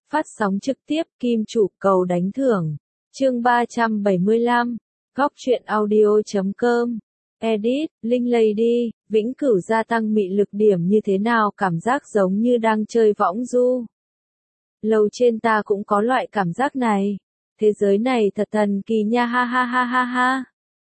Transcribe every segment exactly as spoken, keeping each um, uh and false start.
Phát sóng trực tiếp Kim Chủ cầu đánh thưởng. Chương ba trăm bảy mươi lăm. Góc truyện audio chấm com. Edit, Linh Lady, vĩnh cửu gia tăng mị lực điểm như thế nào, cảm giác giống như đang chơi võng du. Lầu trên ta cũng có loại cảm giác này. Thế giới này thật thần kỳ nha, ha ha ha ha ha.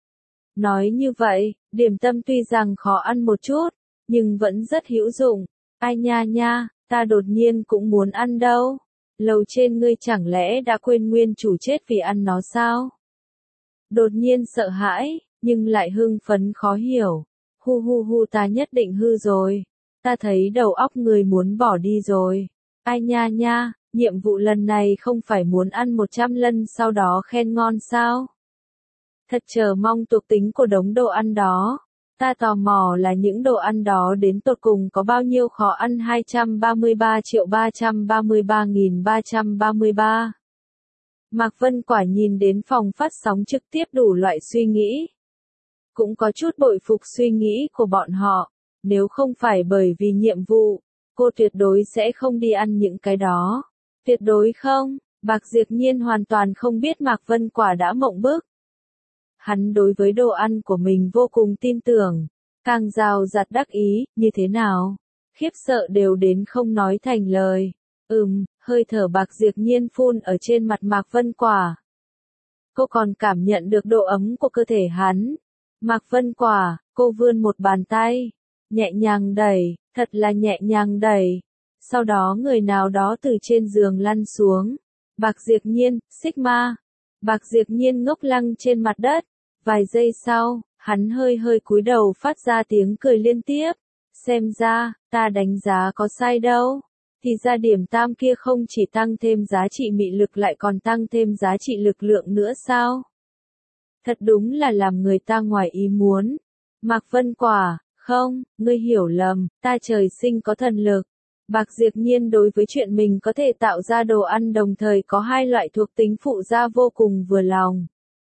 Nói như vậy, điểm tâm tuy rằng khó ăn một chút, nhưng vẫn rất hữu dụng. Ai nha nha, ta đột nhiên cũng muốn ăn đâu. Lầu trên ngươi chẳng lẽ đã quên nguyên chủ chết vì ăn nó sao? Đột nhiên sợ hãi, nhưng lại hưng phấn khó hiểu. Hu hu hu, ta nhất định hư rồi. Ta thấy đầu óc người muốn bỏ đi rồi. Ai nha nha, nhiệm vụ lần này không phải muốn ăn một trăm lần sau đó khen ngon sao? Thật chờ mong thuộc tính của đống đồ ăn đó. Ta tò mò là những đồ ăn đó đến tột cùng có bao nhiêu khó ăn. Hai trăm ba mươi ba triệu ba trăm ba mươi ba nghìn ba trăm ba mươi ba. Mạc Vân Quả nhìn đến phòng phát sóng trực tiếp đủ loại suy nghĩ. Cũng có chút bội phục suy nghĩ của bọn họ. Nếu không phải bởi vì nhiệm vụ, cô tuyệt đối sẽ không đi ăn những cái đó. Tuyệt đối không. Bạc Diệp Nhiên hoàn toàn không biết Mạc Vân Quả đã mộng bức. Hắn đối với đồ ăn của mình vô cùng tin tưởng, càng rào rạt đắc ý, như thế nào? Khiếp sợ đều đến không nói thành lời. Ừm, hơi thở Bạc Diệp Nhiên phun ở trên mặt Mạc Vân Quả. Cô còn cảm nhận được độ ấm của cơ thể hắn. Mạc Vân Quả, cô vươn một bàn tay, nhẹ nhàng đẩy, thật là nhẹ nhàng đẩy. Sau đó người nào đó từ trên giường lăn xuống. Bạc Diệp Nhiên, Sigma. Bạc Diệp Nhiên ngốc lăng trên mặt đất. Vài giây sau, hắn hơi hơi cúi đầu phát ra tiếng cười liên tiếp. Xem ra, ta đánh giá có sai đâu. Thì ra điểm tam kia không chỉ tăng thêm giá trị mị lực lại còn tăng thêm giá trị lực lượng nữa sao? Thật đúng là làm người ta ngoài ý muốn. Mạc Vân Quả, không, ngươi hiểu lầm, ta trời sinh có thần lực. Bạc Diệp Nhiên đối với chuyện mình có thể tạo ra đồ ăn đồng thời có hai loại thuộc tính phụ ra vô cùng vừa lòng.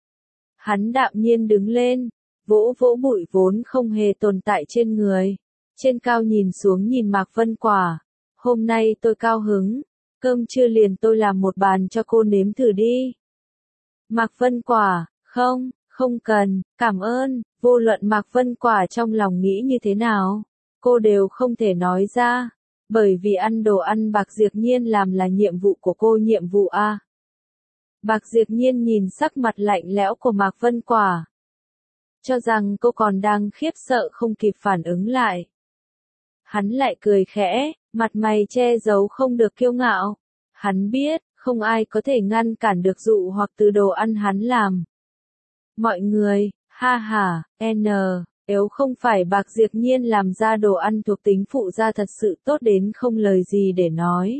Hắn đạm nhiên đứng lên, vỗ vỗ bụi vốn không hề tồn tại trên người. Trên cao nhìn xuống nhìn Mạc Vân Quả. Hôm nay tôi cao hứng, cơm trưa liền tôi làm một bàn cho cô nếm thử đi. Mạc Vân Quả, không, không cần, cảm ơn. Vô luận Mạc Vân Quả trong lòng nghĩ như thế nào, cô đều không thể nói ra. Bởi vì ăn đồ ăn Bạc Diệp Nhiên làm là nhiệm vụ của cô, nhiệm vụ A. Bạc Diệp Nhiên nhìn sắc mặt lạnh lẽo của Mạc Vân Quả. Cho rằng cô còn đang khiếp sợ không kịp phản ứng lại. Hắn lại cười khẽ, mặt mày che giấu không được kiêu ngạo. Hắn biết, không ai có thể ngăn cản được dụ hoặc từ đồ ăn hắn làm. Mọi người, ha ha, n, nếu không phải Bạc Diệp Nhiên làm ra đồ ăn thuộc tính phụ ra thật sự tốt đến không lời gì để nói.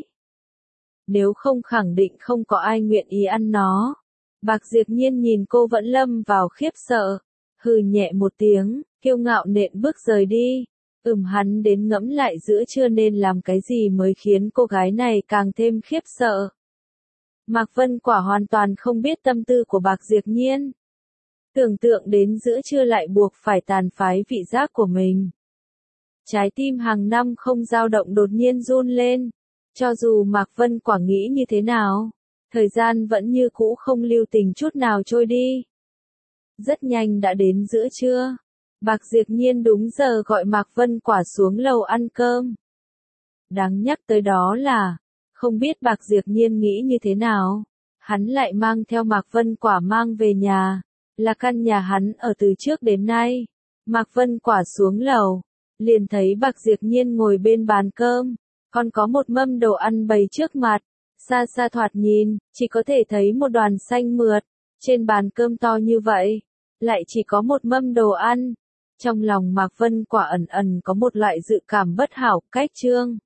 Nếu không khẳng định không có ai nguyện ý ăn nó. Bạc Diệp Nhiên nhìn cô vẫn lâm vào khiếp sợ. Hừ nhẹ một tiếng, kiêu ngạo nện bước rời đi. Ừm, hắn đến ngẫm lại giữa trưa nên làm cái gì mới khiến cô gái này càng thêm khiếp sợ. Mạc Vân Quả hoàn toàn không biết tâm tư của Bạc Diệp Nhiên. Tưởng tượng đến giữa trưa lại buộc phải tàn phái vị giác của mình. Trái tim hàng năm không dao động đột nhiên run lên. Cho dù Mạc Vân Quả nghĩ như thế nào, thời gian vẫn như cũ không lưu tình chút nào trôi đi. Rất nhanh đã đến giữa trưa. Bạc Diệp Nhiên đúng giờ gọi Mạc Vân Quả xuống lầu ăn cơm. Đáng nhắc tới đó là, không biết Bạc Diệp Nhiên nghĩ như thế nào, hắn lại mang theo Mạc Vân Quả mang về nhà, là căn nhà hắn ở từ trước đến nay. Mạc Vân Quả xuống lầu, liền thấy Bạc Diệp Nhiên ngồi bên bàn cơm, còn có một mâm đồ ăn bày trước mặt. Xa xa thoạt nhìn, chỉ có thể thấy một đoàn xanh mượt, trên bàn cơm to như vậy, lại chỉ có một mâm đồ ăn. Trong lòng Mạc Vân Quả ẩn ẩn có một loại dự cảm bất hảo, cách trương.